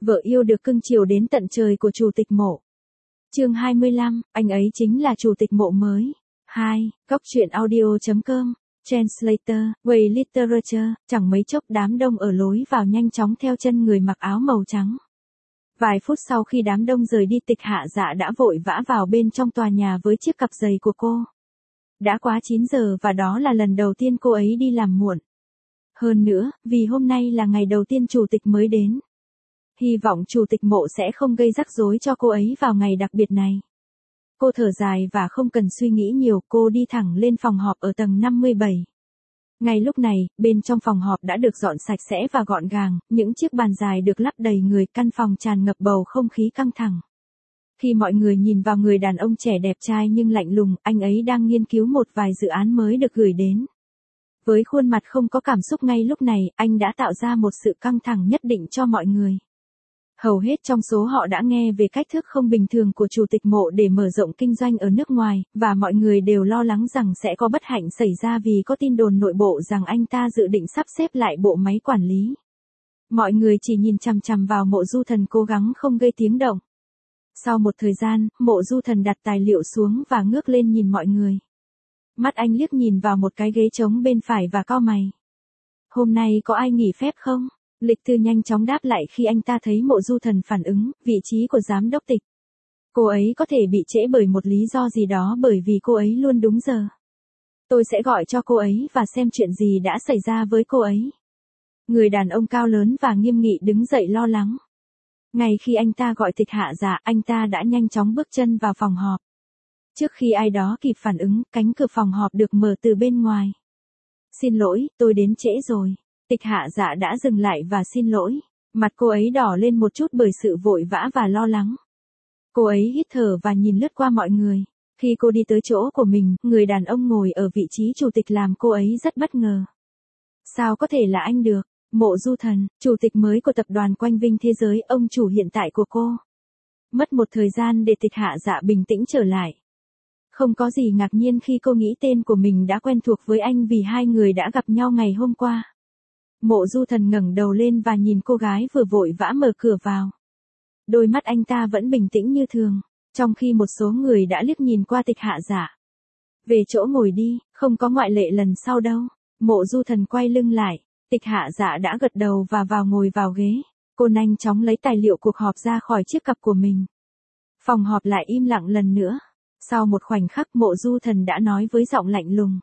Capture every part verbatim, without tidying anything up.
Vợ yêu được cưng chiều đến tận trời của Chủ tịch Mộ. Chương hai mươi lăm, anh ấy chính là Chủ tịch Mộ mới. hai. Góc truyện audio chấm com. Translator, Way Literature, chẳng mấy chốc đám đông ở lối vào nhanh chóng theo chân người mặc áo màu trắng. Vài phút sau khi đám đông rời đi, Tịch Hạ Dạ đã vội vã vào bên trong tòa nhà với chiếc cặp giày của cô. Đã quá chín giờ và đó là lần đầu tiên cô ấy đi làm muộn. Hơn nữa, vì hôm nay là ngày đầu tiên chủ tịch mới đến. Hy vọng Chủ tịch Mộ sẽ không gây rắc rối cho cô ấy vào ngày đặc biệt này. Cô thở dài và không cần suy nghĩ nhiều, cô đi thẳng lên phòng họp ở tầng năm mươi bảy. Ngay lúc này, bên trong phòng họp đã được dọn sạch sẽ và gọn gàng, những chiếc bàn dài được lắp đầy người, căn phòng tràn ngập bầu không khí căng thẳng. Khi mọi người nhìn vào người đàn ông trẻ đẹp trai nhưng lạnh lùng, anh ấy đang nghiên cứu một vài dự án mới được gửi đến. Với khuôn mặt không có cảm xúc ngay lúc này, anh đã tạo ra một sự căng thẳng nhất định cho mọi người. Hầu hết trong số họ đã nghe về cách thức không bình thường của Chủ tịch Mộ để mở rộng kinh doanh ở nước ngoài, và mọi người đều lo lắng rằng sẽ có bất hạnh xảy ra vì có tin đồn nội bộ rằng anh ta dự định sắp xếp lại bộ máy quản lý. Mọi người chỉ nhìn chằm chằm vào Mộ Du Thần cố gắng không gây tiếng động. Sau một thời gian, Mộ Du Thần đặt tài liệu xuống và ngước lên nhìn mọi người. Mắt anh liếc nhìn vào một cái ghế trống bên phải và cau mày. Hôm nay có ai nghỉ phép không? Lịch Tư nhanh chóng đáp lại khi anh ta thấy Mộ Du Thần phản ứng, vị trí của giám đốc tịch. Cô ấy có thể bị trễ bởi một lý do gì đó bởi vì cô ấy luôn đúng giờ. Tôi sẽ gọi cho cô ấy và xem chuyện gì đã xảy ra với cô ấy. Người đàn ông cao lớn và nghiêm nghị đứng dậy lo lắng. Ngay khi anh ta gọi Tịch Hạ Dạ, anh ta đã nhanh chóng bước chân vào phòng họp. Trước khi ai đó kịp phản ứng, cánh cửa phòng họp được mở từ bên ngoài. Xin lỗi, tôi đến trễ rồi. Tịch Hạ Dạ đã dừng lại và xin lỗi. Mặt cô ấy đỏ lên một chút bởi sự vội vã và lo lắng. Cô ấy hít thở và nhìn lướt qua mọi người. Khi cô đi tới chỗ của mình, người đàn ông ngồi ở vị trí chủ tịch làm cô ấy rất bất ngờ. Sao có thể là anh được? Mộ Du Thần, chủ tịch mới của tập đoàn Quanh Vinh Thế Giới, ông chủ hiện tại của cô. Mất một thời gian để Tịch Hạ Dạ bình tĩnh trở lại. Không có gì ngạc nhiên khi cô nghĩ tên của mình đã quen thuộc với anh vì hai người đã gặp nhau ngày hôm qua. Mộ Du Thần ngẩng đầu lên và nhìn cô gái vừa vội vã mở cửa vào. Đôi mắt anh ta vẫn bình tĩnh như thường, trong khi một số người đã liếc nhìn qua Tịch Hạ Dạ. Về chỗ ngồi đi, không có ngoại lệ lần sau đâu. Mộ Du Thần quay lưng lại, Tịch Hạ Dạ đã gật đầu và vào ngồi vào ghế. Cô nhanh chóng lấy tài liệu cuộc họp ra khỏi chiếc cặp của mình. Phòng họp lại im lặng lần nữa. Sau một khoảnh khắc, Mộ Du Thần đã nói với giọng lạnh lùng.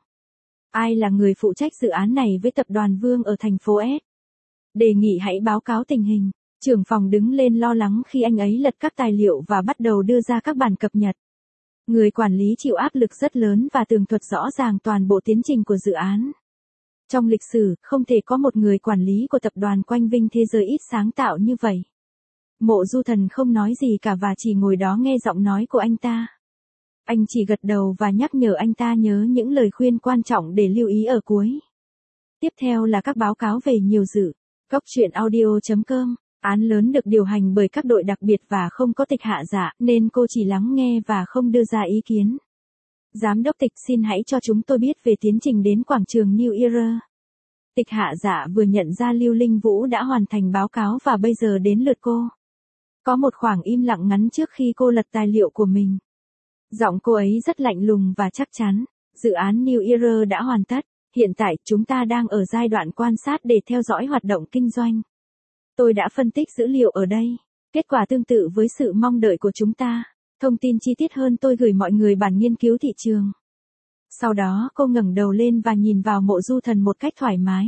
Ai là người phụ trách dự án này với tập đoàn Vương ở thành phố S? Đề nghị hãy báo cáo tình hình. Trưởng phòng đứng lên lo lắng khi anh ấy lật các tài liệu và bắt đầu đưa ra các bản cập nhật. Người quản lý chịu áp lực rất lớn và tường thuật rõ ràng toàn bộ tiến trình của dự án. Trong lịch sử, không thể có một người quản lý của tập đoàn Quanh Vinh Thế Giới ít sáng tạo như vậy. Mộ Du Thần không nói gì cả và chỉ ngồi đó nghe giọng nói của anh ta. Anh chỉ gật đầu và nhắc nhở anh ta nhớ những lời khuyên quan trọng để lưu ý ở cuối. Tiếp theo là các báo cáo về nhiều dự. Góc truyện audio chấm com. Án lớn được điều hành bởi các đội đặc biệt và không có Tịch Hạ Dạ, nên cô chỉ lắng nghe và không đưa ra ý kiến. Giám đốc Tịch, xin hãy cho chúng tôi biết về tiến trình đến quảng trường New Era. Tịch Hạ Dạ vừa nhận ra Lưu Linh Vũ đã hoàn thành báo cáo và bây giờ đến lượt cô. Có một khoảng im lặng ngắn trước khi cô lật tài liệu của mình. Giọng cô ấy rất lạnh lùng và chắc chắn. Dự án New Era đã hoàn tất. Hiện tại, chúng ta đang ở giai đoạn quan sát để theo dõi hoạt động kinh doanh. Tôi đã phân tích dữ liệu ở đây. Kết quả tương tự với sự mong đợi của chúng ta. Thông tin chi tiết hơn tôi gửi mọi người bản nghiên cứu thị trường. Sau đó, cô ngẩng đầu lên và nhìn vào Mộ Du Thần một cách thoải mái.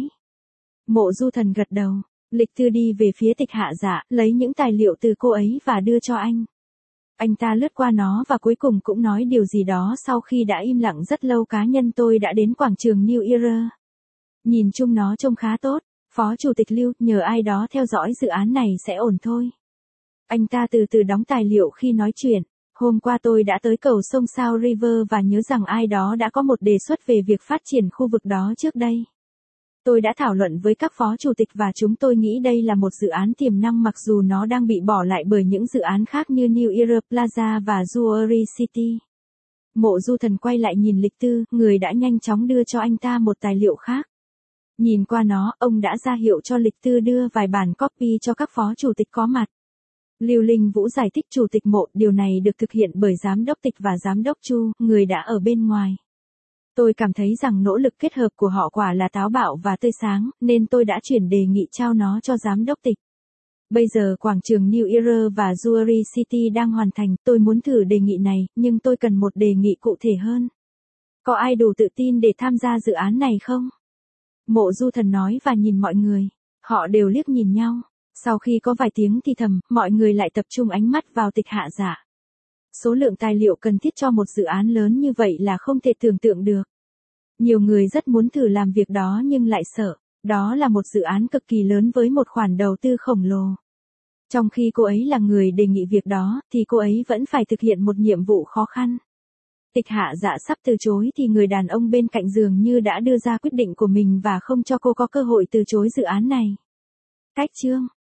Mộ Du Thần gật đầu. Lịch Tư đi về phía Tịch Hạ Dạ, lấy những tài liệu từ cô ấy và đưa cho anh. Anh ta lướt qua nó và cuối cùng cũng nói điều gì đó sau khi đã im lặng rất lâu. Cá nhân tôi đã đến quảng trường New Era. Nhìn chung nó trông khá tốt. Phó Chủ tịch Lưu, nhờ ai đó theo dõi dự án này sẽ ổn thôi. Anh ta từ từ đóng tài liệu khi nói chuyện. Hôm qua tôi đã tới cầu sông Sao River và nhớ rằng ai đó đã có một đề xuất về việc phát triển khu vực đó trước đây. Tôi đã thảo luận với các phó chủ tịch và chúng tôi nghĩ đây là một dự án tiềm năng mặc dù nó đang bị bỏ lại bởi những dự án khác như New Era Plaza và Jewelry City. Mộ Du Thần quay lại nhìn Lịch Tư, người đã nhanh chóng đưa cho anh ta một tài liệu khác. Nhìn qua nó, ông đã ra hiệu cho Lịch Tư đưa vài bản copy cho các phó chủ tịch có mặt. Lưu Linh Vũ giải thích Chủ tịch Mộ, điều này được thực hiện bởi Giám đốc Tịch và Giám đốc Chu, người đã ở bên ngoài. Tôi cảm thấy rằng nỗ lực kết hợp của họ quả là táo bạo và tươi sáng, nên tôi đã chuyển đề nghị trao nó cho Giám đốc Tịch. Bây giờ quảng trường New Era và Jewelry City đang hoàn thành, tôi muốn thử đề nghị này, nhưng tôi cần một đề nghị cụ thể hơn. Có ai đủ tự tin để tham gia dự án này không? Mộ Du Thần nói và nhìn mọi người. Họ đều liếc nhìn nhau. Sau khi có vài tiếng thì thầm, mọi người lại tập trung ánh mắt vào Tịch Hạ Dạ. Số lượng tài liệu cần thiết cho một dự án lớn như vậy là không thể tưởng tượng được. Nhiều người rất muốn thử làm việc đó nhưng lại sợ. Đó là một dự án cực kỳ lớn với một khoản đầu tư khổng lồ. Trong khi cô ấy là người đề nghị việc đó, thì cô ấy vẫn phải thực hiện một nhiệm vụ khó khăn. Tịch Hạ Dạ sắp từ chối thì người đàn ông bên cạnh dường như đã đưa ra quyết định của mình và không cho cô có cơ hội từ chối dự án này. Cách chương